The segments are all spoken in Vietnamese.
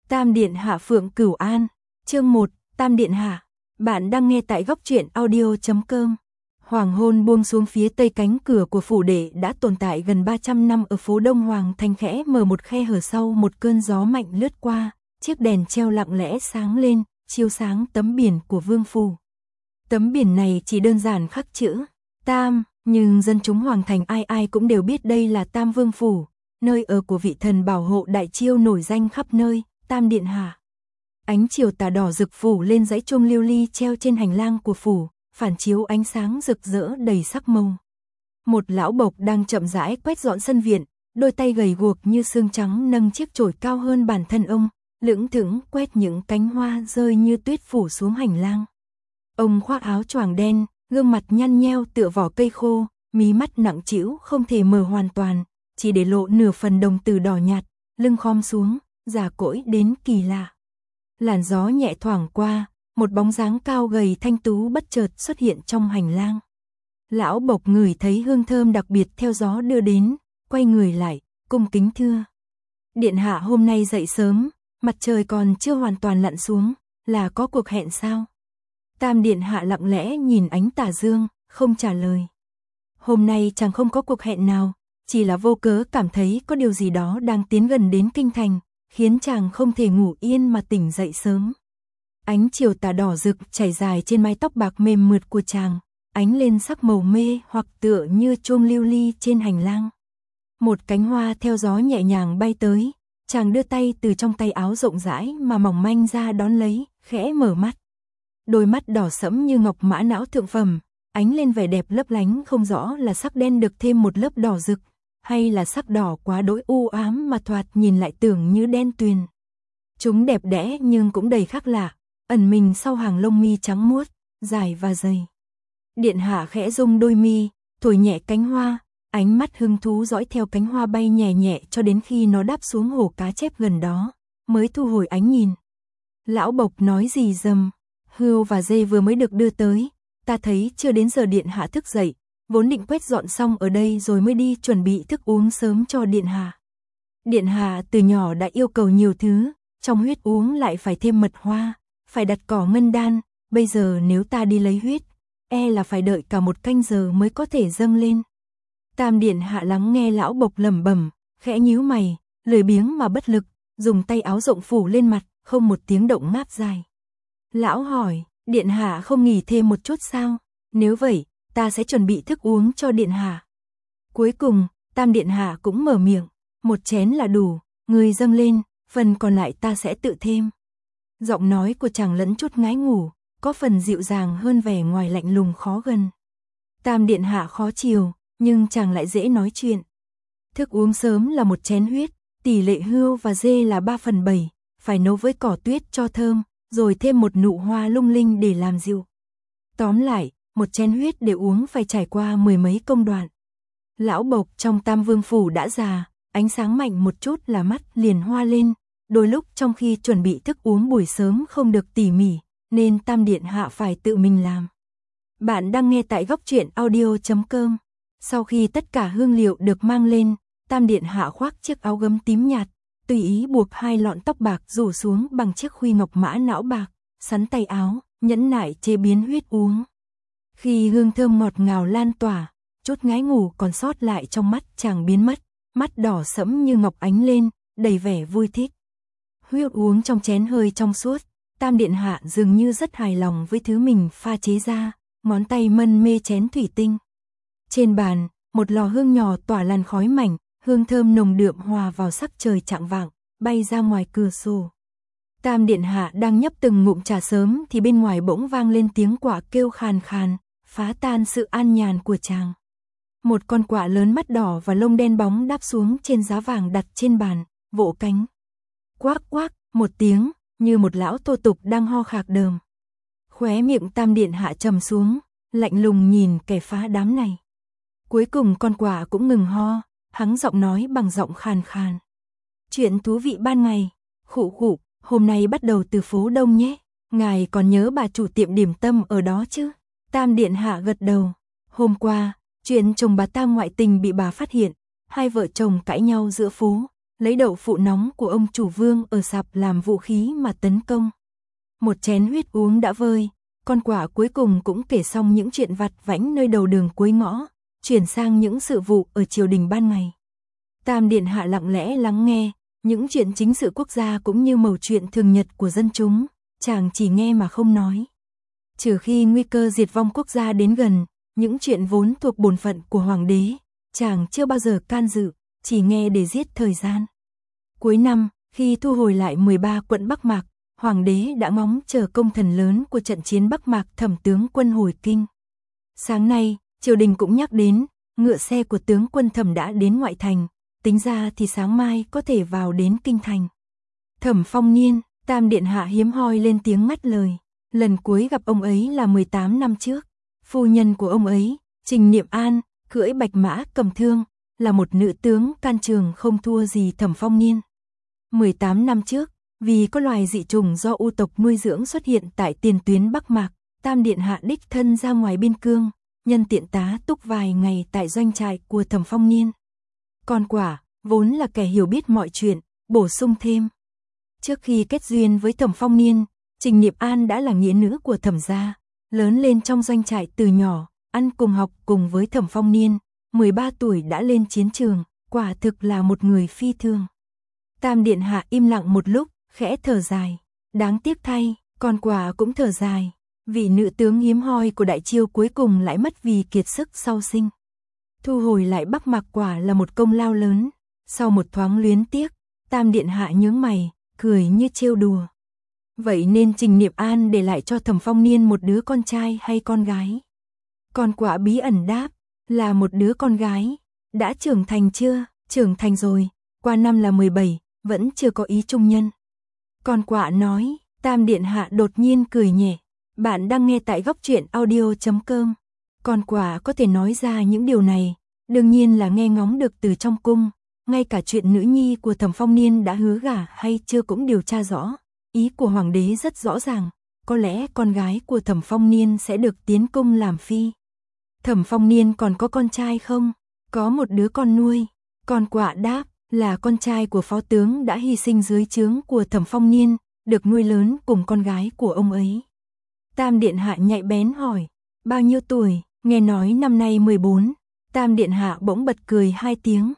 Tam Điện Hạ Phượng Cửu An, chương 1, Tam Điện Hạ. Bạn đang nghe tại góc truyện audio.com. Hoàng hôn buông xuống phía tây, cánh cửa của phủ đệ đã tồn tại gần 300 năm ở phố Đông Hoàng Thành khẽ mở một khe hở sau một cơn gió mạnh lướt qua, chiếc đèn treo lặng lẽ sáng lên, chiếu sáng tấm biển của vương phủ. Tấm biển này chỉ đơn giản khắc chữ Tam, nhưng dân chúng Hoàng Thành ai ai cũng đều biết đây là Tam Vương phủ, nơi ở của vị thần bảo hộ đại chiêu nổi danh khắp nơi, Tam Điện Hạ. Ánh chiều tà đỏ rực phủ lên dãy chuông lưu ly treo trên hành lang của phủ, phản chiếu ánh sáng rực rỡ đầy sắc màu. Một lão bộc đang chậm rãi quét dọn sân viện, đôi tay gầy guộc như xương trắng nâng chiếc chổi cao hơn bản thân ông, lững thững quét những cánh hoa rơi như tuyết phủ xuống hành lang. Ông khoác áo choàng đen, gương mặt nhăn nheo tựa vỏ cây khô, mí mắt nặng trĩu không thể mở hoàn toàn, chỉ để lộ nửa phần đồng tử đỏ nhạt, lưng khom xuống, già cỗi đến kỳ lạ. Làn gió nhẹ thoảng qua, một bóng dáng cao gầy thanh tú bất chợt xuất hiện trong hành lang. Lão bộc ngửi thấy hương thơm đặc biệt theo gió đưa đến, quay người lại, cung kính thưa. Điện hạ hôm nay dậy sớm, mặt trời còn chưa hoàn toàn lặn xuống, là có cuộc hẹn sao? Tam Điện Hạ lặng lẽ nhìn ánh tà dương, không trả lời. Hôm nay chàng không có cuộc hẹn nào, chỉ là vô cớ cảm thấy có điều gì đó đang tiến gần đến kinh thành, khiến chàng không thể ngủ yên mà tỉnh dậy sớm. Ánh chiều tà đỏ rực chảy dài trên mái tóc bạc mềm mượt của chàng, ánh lên sắc màu mê hoặc tựa như chuông lưu ly trên hành lang. Một cánh hoa theo gió nhẹ nhàng bay tới, chàng đưa tay từ trong tay áo rộng rãi mà mỏng manh ra đón lấy, khẽ mở mắt. Đôi mắt đỏ sẫm như ngọc mã não thượng phẩm, ánh lên vẻ đẹp lấp lánh không rõ là sắc đen được thêm một lớp đỏ rực, hay là sắc đỏ quá đỗi u ám mà thoạt nhìn lại tưởng như đen tuyền. Chúng đẹp đẽ nhưng cũng đầy khác lạ, ẩn mình sau hàng lông mi trắng muốt, dài và dày. Điện hạ khẽ rung đôi mi, thổi nhẹ cánh hoa, ánh mắt hứng thú dõi theo cánh hoa bay nhẹ nhẹ cho đến khi nó đáp xuống hồ cá chép gần đó, mới thu hồi ánh nhìn. Lão bộc nói gì dầm, hươu và dê vừa mới được đưa tới, ta thấy chưa đến giờ điện hạ thức dậy, vốn định quét dọn xong ở đây rồi mới đi chuẩn bị thức uống sớm cho điện hạ. Điện hạ từ nhỏ đã yêu cầu nhiều thứ, trong huyết uống lại phải thêm mật hoa, phải đặt cỏ ngân đan, bây giờ nếu ta đi lấy huyết, e là phải đợi cả một canh giờ mới có thể dâng lên. Tam Điện Hạ lắng nghe lão bộc lẩm bẩm, khẽ nhíu mày, lười biếng mà bất lực, dùng tay áo rộng phủ lên mặt, không một tiếng động ngáp dài. Lão hỏi, Điện Hạ không nghỉ thêm một chút sao? Nếu vậy, ta sẽ chuẩn bị thức uống cho Điện Hạ. Cuối cùng, Tam Điện Hạ cũng mở miệng, một chén là đủ, người dâng lên, phần còn lại ta sẽ tự thêm. Giọng nói của chàng lẫn chút ngái ngủ, có phần dịu dàng hơn vẻ ngoài lạnh lùng khó gần. Tam Điện Hạ khó chiều, nhưng chàng lại dễ nói chuyện. Thức uống sớm là một chén huyết, tỷ lệ hươu và dê là 3/7, phải nấu với cỏ tuyết cho thơm, rồi thêm một nụ hoa lung linh để làm dịu. Tóm lại, một chén huyết để uống phải trải qua mười mấy công đoạn. Lão bộc trong Tam Vương phủ đã già, ánh sáng mạnh một chút là mắt liền hoa lên, đôi lúc trong khi chuẩn bị thức uống buổi sớm không được tỉ mỉ, nên Tam Điện Hạ phải tự mình làm. Bạn đang nghe tại góc truyện audio.com. Sau khi tất cả hương liệu được mang lên, Tam Điện Hạ khoác chiếc áo gấm tím nhạt, tùy ý buộc hai lọn tóc bạc rủ xuống bằng chiếc khuy ngọc mã não bạc, sắn tay áo, nhẫn nại chế biến huyết uống. Khi hương thơm ngọt ngào lan tỏa, chút ngái ngủ còn sót lại trong mắt chàng biến mất, mắt đỏ sẫm như ngọc ánh lên, đầy vẻ vui thích. Huyết uống trong chén hơi trong suốt, Tam Điện Hạ dường như rất hài lòng với thứ mình pha chế ra, ngón tay mân mê chén thủy tinh. Trên bàn, một lò hương nhỏ tỏa làn khói mảnh, hương thơm nồng đượm hòa vào sắc trời chạng vạng, bay ra ngoài cửa sổ. Tam Điện Hạ đang nhấp từng ngụm trà sớm thì bên ngoài bỗng vang lên tiếng quạ kêu khàn khàn, phá tan sự an nhàn của chàng. Một con quạ lớn mắt đỏ và lông đen bóng đáp xuống trên giá vàng đặt trên bàn, vỗ cánh. Quác quác, một tiếng, như một lão tô tục đang ho khạc đờm. Khóe miệng Tam Điện Hạ trầm xuống, lạnh lùng nhìn kẻ phá đám này. Cuối cùng con quạ cũng ngừng ho, hắng giọng nói bằng giọng khàn khàn. Chuyện thú vị ban ngày, khụ khụ, hôm nay bắt đầu từ phố Đông nhé. Ngài còn nhớ bà chủ tiệm điểm tâm ở đó chứ? Tam Điện Hạ gật đầu. Hôm qua, chuyện chồng bà ta ngoại tình bị bà phát hiện, hai vợ chồng cãi nhau giữa phố, lấy đậu phụ nóng của ông chủ Vương ở sạp làm vũ khí mà tấn công. Một chén huyết uống đã vơi, con quạ cuối cùng cũng kể xong những chuyện vặt vãnh nơi đầu đường cuối ngõ, chuyển sang những sự vụ ở triều đình ban ngày. Tam điện hạ lặng lẽ lắng nghe, những chuyện chính sự quốc gia cũng như mẩu chuyện thường nhật của dân chúng, chàng chỉ nghe mà không nói. Trừ khi nguy cơ diệt vong quốc gia đến gần, những chuyện vốn thuộc bổn phận của hoàng đế, chàng chưa bao giờ can dự, chỉ nghe để giết thời gian. Cuối năm, khi thu hồi lại 13 quận Bắc Mạc, hoàng đế đã ngóng chờ công thần lớn của trận chiến Bắc Mạc Thẩm tướng quân hồi kinh. Sáng nay, triều đình cũng nhắc đến, ngựa xe của tướng quân Thẩm đã đến ngoại thành, tính ra thì sáng mai có thể vào đến kinh thành. Thẩm Phong Niên, Tam điện hạ hiếm hoi lên tiếng ngắt lời. Lần cuối gặp ông ấy là 18 năm trước. Phu nhân của ông ấy, Trình Niệm An, cưỡi bạch mã cầm thương, là một nữ tướng can trường không thua gì Thẩm Phong Niên. 18 năm trước, vì có loài dị trùng do U tộc nuôi dưỡng xuất hiện tại tiền tuyến Bắc Mạc, Tam điện hạ đích thân ra ngoài biên cương, nhân tiện tá túc vài ngày tại doanh trại của Thẩm Phong Niên. Con quạ, vốn là kẻ hiểu biết mọi chuyện, bổ sung thêm. Trước khi kết duyên với Thẩm Phong Niên, Trình Niệm An đã là nghĩa nữ của Thẩm gia, lớn lên trong doanh trại từ nhỏ, ăn cùng học cùng với Thẩm Phong Niên, 13 tuổi đã lên chiến trường, quả thực là một người phi thường. Tam điện hạ im lặng một lúc, khẽ thở dài. Đáng tiếc thay, con quạ cũng thở dài. Vị nữ tướng hiếm hoi của đại chiêu cuối cùng lại mất vì kiệt sức sau sinh. Thu hồi lại Bắc Mạc quả là một công lao lớn. Sau một thoáng luyến tiếc, Tam điện hạ nhướng mày, cười như trêu đùa. Vậy nên Trình Niệm An để lại cho Thẩm Phong Niên một đứa con trai hay con gái? Con quạ bí ẩn đáp, là một đứa con gái. Đã trưởng thành chưa? Trưởng thành rồi, qua năm là 17, vẫn chưa có ý trung nhân. Con quạ nói. Tam điện hạ đột nhiên cười nhẹ. Bạn đang nghe tại Góc Truyện Audio.com. Con quạ có thể nói ra những điều này, đương nhiên là nghe ngóng được từ trong cung. Ngay cả chuyện nữ nhi của Thẩm Phong Niên đã hứa gả hay chưa cũng điều tra rõ. Ý của hoàng đế rất rõ ràng, có lẽ con gái của Thẩm Phong Niên sẽ được tiến cung làm phi. Thẩm Phong Niên còn có con trai không? Có một đứa con nuôi. Con quạ đáp, là con trai của phó tướng đã hy sinh dưới trướng của Thẩm Phong Niên, được nuôi lớn cùng con gái của ông ấy. Tam điện hạ nhạy bén hỏi, bao nhiêu tuổi? Nghe nói năm nay 14. Tam điện hạ bỗng bật cười 2 tiếng.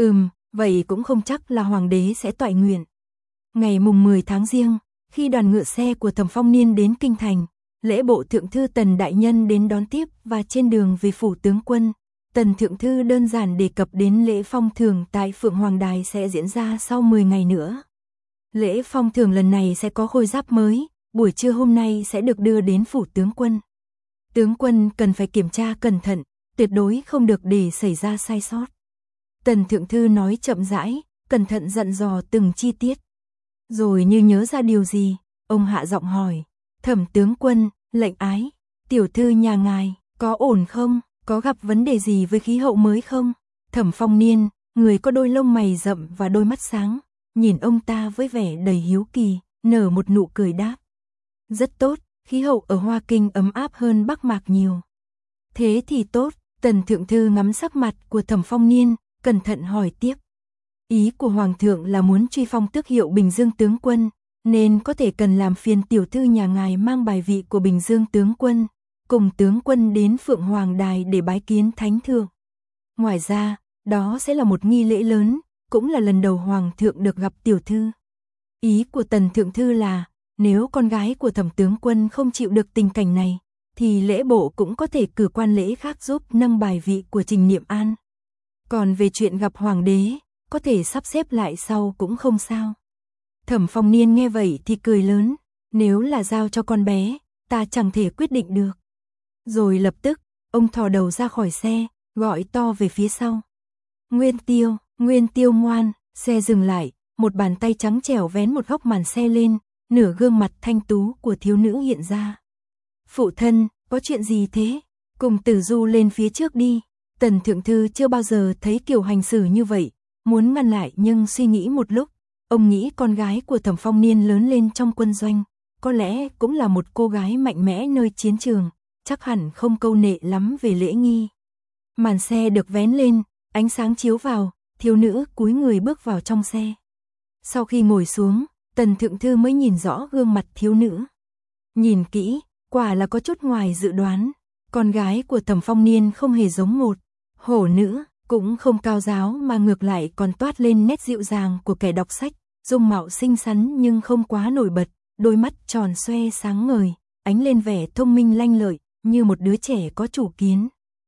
Vậy cũng không chắc là hoàng đế sẽ toại nguyện. Ngày mùng 10 tháng Giêng, khi đoàn ngựa xe của Thẩm Phong Niên đến kinh thành, lễ bộ thượng thư Tần đại nhân đến đón tiếp và trên đường về phủ tướng quân, Tần thượng thư đơn giản đề cập đến lễ phong thưởng tại Phượng Hoàng Đài sẽ diễn ra sau 10 ngày nữa. Lễ phong thưởng lần này sẽ có khôi giáp mới, buổi trưa hôm nay sẽ được đưa đến phủ tướng quân. Tướng quân cần phải kiểm tra cẩn thận, tuyệt đối không được để xảy ra sai sót. Tần thượng thư nói chậm rãi, cẩn thận dặn dò từng chi tiết. Rồi như nhớ ra điều gì, ông hạ giọng hỏi, Thẩm tướng quân, lệnh ái, tiểu thư nhà ngài, có ổn không, có gặp vấn đề gì với khí hậu mới không? Thẩm Phong Niên, người có đôi lông mày rậm và đôi mắt sáng, nhìn ông ta với vẻ đầy hiếu kỳ, nở một nụ cười đáp. Rất tốt, khí hậu ở Hoa Kinh ấm áp hơn Bắc Mạc nhiều. Thế thì tốt, Tần thượng thư ngắm sắc mặt của Thẩm Phong Niên, cẩn thận hỏi tiếp. Ý của Hoàng thượng là muốn truy phong tước hiệu Bình Dương tướng quân, nên có thể cần làm phiền tiểu thư nhà ngài mang bài vị của Bình Dương tướng quân, cùng tướng quân đến Phượng Hoàng Đài để bái kiến thánh thượng. Ngoài ra, đó sẽ là một nghi lễ lớn, cũng là lần đầu Hoàng thượng được gặp tiểu thư. Ý của Tần thượng thư là, nếu con gái của Thẩm tướng quân không chịu được tình cảnh này, thì lễ bộ cũng có thể cử quan lễ khác giúp nâng bài vị của Trình Niệm An. Còn về chuyện gặp hoàng đế, có thể sắp xếp lại sau cũng không sao. Thẩm Phong Niên nghe vậy thì cười lớn, nếu là giao cho con bé, ta chẳng thể quyết định được. Rồi lập tức, ông thò đầu ra khỏi xe, gọi to về phía sau. Nguyên Tiêu ngoan, xe dừng lại, một bàn tay trắng trẻo vén một góc màn xe lên, nửa gương mặt thanh tú của thiếu nữ hiện ra. Phụ thân, có chuyện gì thế? Cùng Tử Du lên phía trước đi. Tần thượng thư chưa bao giờ thấy kiểu hành xử như vậy, muốn ngăn lại nhưng suy nghĩ một lúc, ông nghĩ con gái của Thẩm Phong Niên lớn lên trong quân doanh, có lẽ cũng là một cô gái mạnh mẽ nơi chiến trường, chắc hẳn không câu nệ lắm về lễ nghi. Màn xe được vén lên, ánh sáng chiếu vào, thiếu nữ cúi người bước vào trong xe. Sau khi ngồi xuống, Tần Thượng Thư mới nhìn rõ gương mặt thiếu nữ. Nhìn kỹ, quả là có chút ngoài dự đoán, con gái của Thẩm Phong Niên không hề giống một hổ nữ, cũng không cao giáo mà ngược lại còn toát lên nét dịu dàng của kẻ đọc sách, dung mạo xinh xắn nhưng không quá nổi bật, đôi mắt tròn xoe sáng ngời, ánh lên vẻ thông minh lanh lợi, như một đứa trẻ có chủ kiến.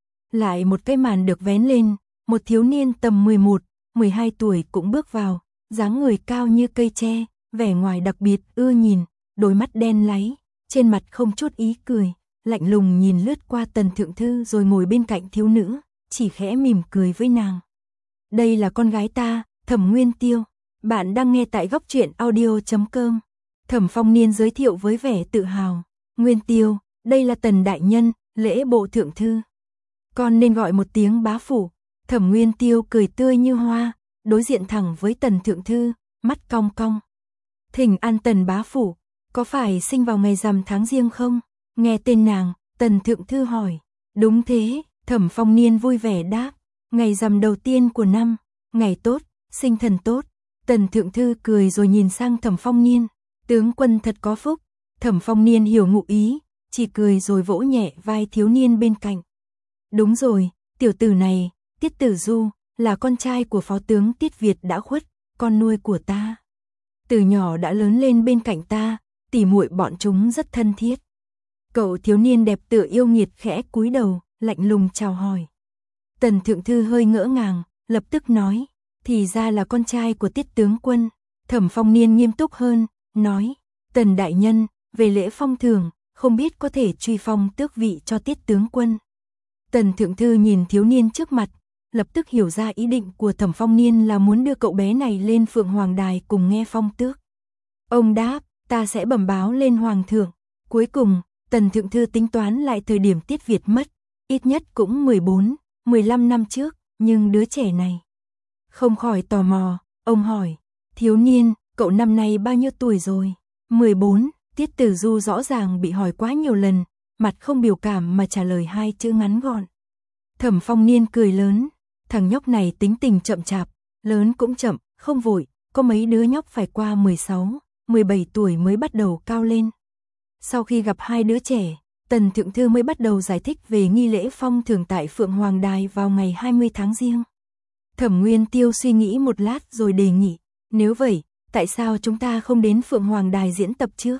Lại một cái màn được vén lên, một thiếu niên tầm 11, 12 tuổi cũng bước vào, dáng người cao như cây tre, vẻ ngoài đặc biệt ưa nhìn, đôi mắt đen láy, trên mặt không chút ý cười, lạnh lùng nhìn lướt qua Tần Thượng Thư rồi ngồi bên cạnh thiếu nữ, chỉ khẽ mỉm cười với nàng. Đây là con gái ta, Thẩm Nguyên Tiêu. Bạn đang nghe tại Góc Truyện Audio.com. Thẩm Phong Niên giới thiệu với vẻ tự hào. Nguyên Tiêu, đây là Tần đại nhân, lễ bộ thượng thư. Con nên gọi một tiếng bá phụ. Thẩm Nguyên Tiêu cười tươi như hoa, đối diện thẳng với Tần Thượng Thư, mắt cong cong. Thỉnh an Tần bá phụ, có phải sinh vào ngày rằm tháng Giêng không? Nghe tên nàng, Tần Thượng Thư hỏi. Đúng thế, Thẩm Phong Niên vui vẻ đáp. Ngày rằm đầu tiên của năm, ngày tốt, sinh thần tốt. Tần Thượng Thư cười rồi nhìn sang Thẩm Phong Niên. Tướng quân thật có phúc. Thẩm Phong Niên hiểu ngụ ý, chỉ cười rồi vỗ nhẹ vai thiếu niên bên cạnh. Đúng rồi, tiểu tử này, Tiết Tử Du, là con trai của phó tướng Tiết Việt đã khuất, con nuôi của ta. Từ nhỏ đã lớn lên bên cạnh ta, tỉ muội bọn chúng rất thân thiết. Cậu thiếu niên đẹp tựa yêu nghiệt khẽ cúi đầu, lạnh lùng chào hỏi. Tần Thượng Thư hơi ngỡ ngàng, lập tức nói, thì ra là con trai của Tiết tướng quân. Thẩm Phong Niên nghiêm túc hơn, nói, Tần đại nhân, về lễ phong thường, không biết có thể truy phong tước vị cho Tiết tướng quân. Tần Thượng Thư nhìn thiếu niên trước mặt, lập tức hiểu ra ý định của Thẩm Phong Niên là muốn đưa cậu bé này lên Phượng Hoàng Đài cùng nghe phong tước. Ông đáp, ta sẽ bẩm báo lên Hoàng thượng. Cuối cùng, Tần Thượng Thư tính toán lại thời điểm Tiết Việt mất, ít nhất cũng 14, 15 năm trước, nhưng đứa trẻ này. Không khỏi tò mò, ông hỏi, thiếu niên, cậu năm nay bao nhiêu tuổi rồi? 14, Tiết Tử Du rõ ràng bị hỏi quá nhiều lần, mặt không biểu cảm mà trả lời 2 chữ ngắn gọn. Thẩm Phong Niên cười lớn, thằng nhóc này tính tình chậm chạp, lớn cũng chậm, không vội, có mấy đứa nhóc phải qua 16, 17 tuổi mới bắt đầu cao lên. Sau khi gặp 2 đứa trẻ, Tần Thượng Thư mới bắt đầu giải thích về nghi lễ phong thưởng tại Phượng Hoàng Đài vào ngày 20 tháng Giêng. Thẩm Nguyên Tiêu suy nghĩ một lát rồi đề nghị, nếu vậy, tại sao chúng ta không đến Phượng Hoàng Đài diễn tập trước?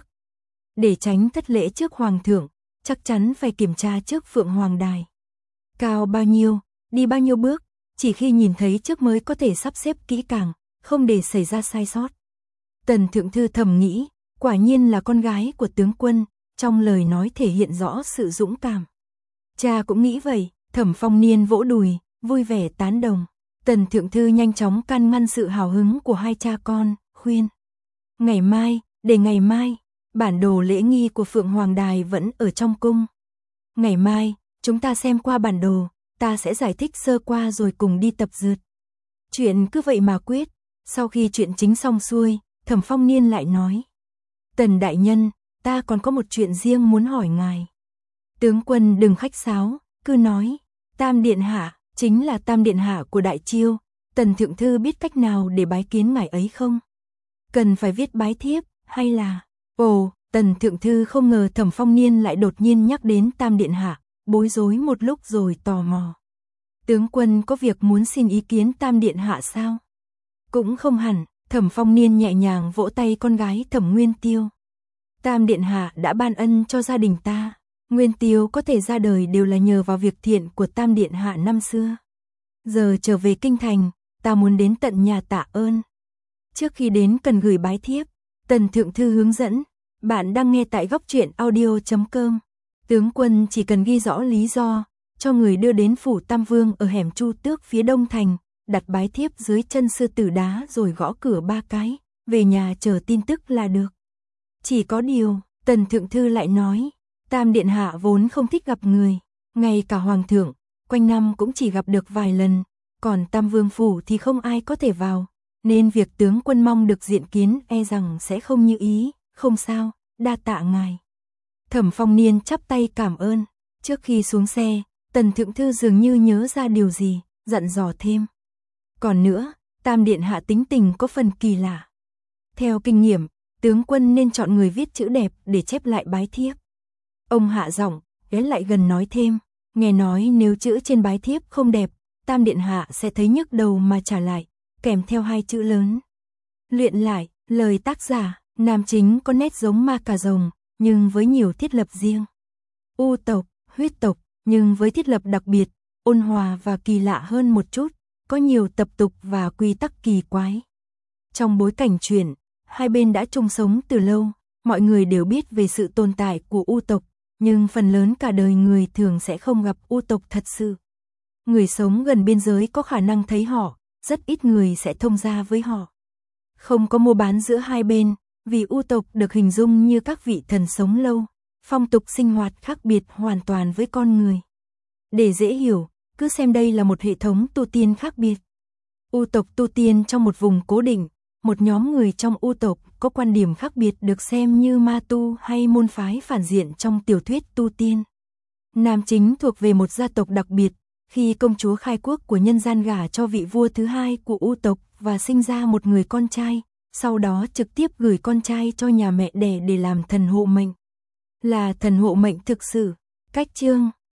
Để tránh thất lễ trước Hoàng thượng, chắc chắn phải kiểm tra trước Phượng Hoàng Đài. Cao bao nhiêu, đi bao nhiêu bước, chỉ khi nhìn thấy trước mới có thể sắp xếp kỹ càng, không để xảy ra sai sót. Tần Thượng Thư thầm nghĩ, quả nhiên là con gái của tướng quân, trong lời nói thể hiện rõ sự dũng cảm. Cha cũng nghĩ vậy, Thẩm Phong Niên vỗ đùi, vui vẻ tán đồng. Tần Thượng Thư nhanh chóng can ngăn sự hào hứng của 2 cha con, khuyên. Ngày mai, để ngày mai, bản đồ lễ nghi của Phượng Hoàng Đài vẫn ở trong cung. Ngày mai, chúng ta xem qua bản đồ, ta sẽ giải thích sơ qua rồi cùng đi tập dượt. Chuyện cứ vậy mà quyết. Sau khi chuyện chính xong xuôi, Thẩm Phong Niên lại nói. Tần đại nhân, ta còn có một chuyện riêng muốn hỏi ngài. Tướng quân đừng khách sáo, cứ nói. Tam Điện Hạ, chính là Tam Điện Hạ của Đại Chiêu. Tần Thượng Thư biết cách nào để bái kiến ngài ấy không? Cần phải viết bái thiếp, hay là... Ồ, Tần Thượng Thư không ngờ Thẩm Phong Niên lại đột nhiên nhắc đến Tam Điện Hạ, bối rối một lúc rồi tò mò. Tướng quân có việc muốn xin ý kiến Tam Điện Hạ sao? Cũng không hẳn, Thẩm Phong Niên nhẹ nhàng vỗ tay con gái Thẩm Nguyên Tiêu. Tam Điện Hạ đã ban ân cho gia đình ta, Nguyên Tiêu có thể ra đời đều là nhờ vào việc thiện của Tam Điện Hạ năm xưa. Giờ trở về kinh thành, ta muốn đến tận nhà tạ ơn. Trước khi đến cần gửi bái thiếp, Tần Thượng Thư hướng dẫn. Bạn đang nghe tại Góc Truyện Audio.com. Tướng quân chỉ cần ghi rõ lý do, cho người đưa đến phủ Tam Vương ở hẻm Chu Tước phía đông thành, đặt bái thiếp dưới chân sư tử đá rồi gõ cửa 3 cái, về nhà chờ tin tức là được. Chỉ có điều, Tần Thượng Thư lại nói, Tam Điện Hạ vốn không thích gặp người, ngay cả Hoàng thượng, quanh năm cũng chỉ gặp được vài lần, còn Tam Vương phủ thì không ai có thể vào, nên việc tướng quân mong được diện kiến e rằng sẽ không như ý, không sao, đa tạ ngài. Thẩm Phong Niên chắp tay cảm ơn, trước khi xuống xe, Tần Thượng Thư dường như nhớ ra điều gì, dặn dò thêm. Còn nữa, Tam Điện Hạ tính tình có phần kỳ lạ. Theo kinh nghiệm, tướng quân nên chọn người viết chữ đẹp để chép lại bái thiếp. Ông hạ giọng, ghé lại gần nói thêm, nghe nói nếu chữ trên bái thiếp không đẹp, Tam Điện Hạ sẽ thấy nhức đầu mà trả lại, kèm theo 2 chữ lớn. Luyện lại, lời tác giả, nam chính có nét giống ma cà rồng, nhưng với nhiều thiết lập riêng. U tộc, huyết tộc, nhưng với thiết lập đặc biệt, ôn hòa và kỳ lạ hơn một chút, có nhiều tập tục và quy tắc kỳ quái. Trong bối cảnh truyện, hai bên đã chung sống từ lâu, mọi người đều biết về sự tồn tại của U tộc, nhưng phần lớn cả đời người thường sẽ không gặp U tộc thật sự. Người sống gần biên giới có khả năng thấy họ, rất ít người sẽ thông gia với họ. Không có mua bán giữa hai bên, vì U tộc được hình dung như các vị thần sống lâu, phong tục sinh hoạt khác biệt hoàn toàn với con người. Để dễ hiểu, cứ xem đây là một hệ thống tu tiên khác biệt. U tộc tu tiên trong một vùng cố định, một nhóm người trong U tộc có quan điểm khác biệt được xem như ma tu hay môn phái phản diện trong tiểu thuyết tu tiên. Nam chính thuộc về một gia tộc đặc biệt, khi công chúa khai quốc của nhân gian gả cho vị vua thứ 2 của U tộc và sinh ra một người con trai, sau đó trực tiếp gửi con trai cho nhà mẹ đẻ để làm thần hộ mệnh. Là thần hộ mệnh thực sự. Cách chương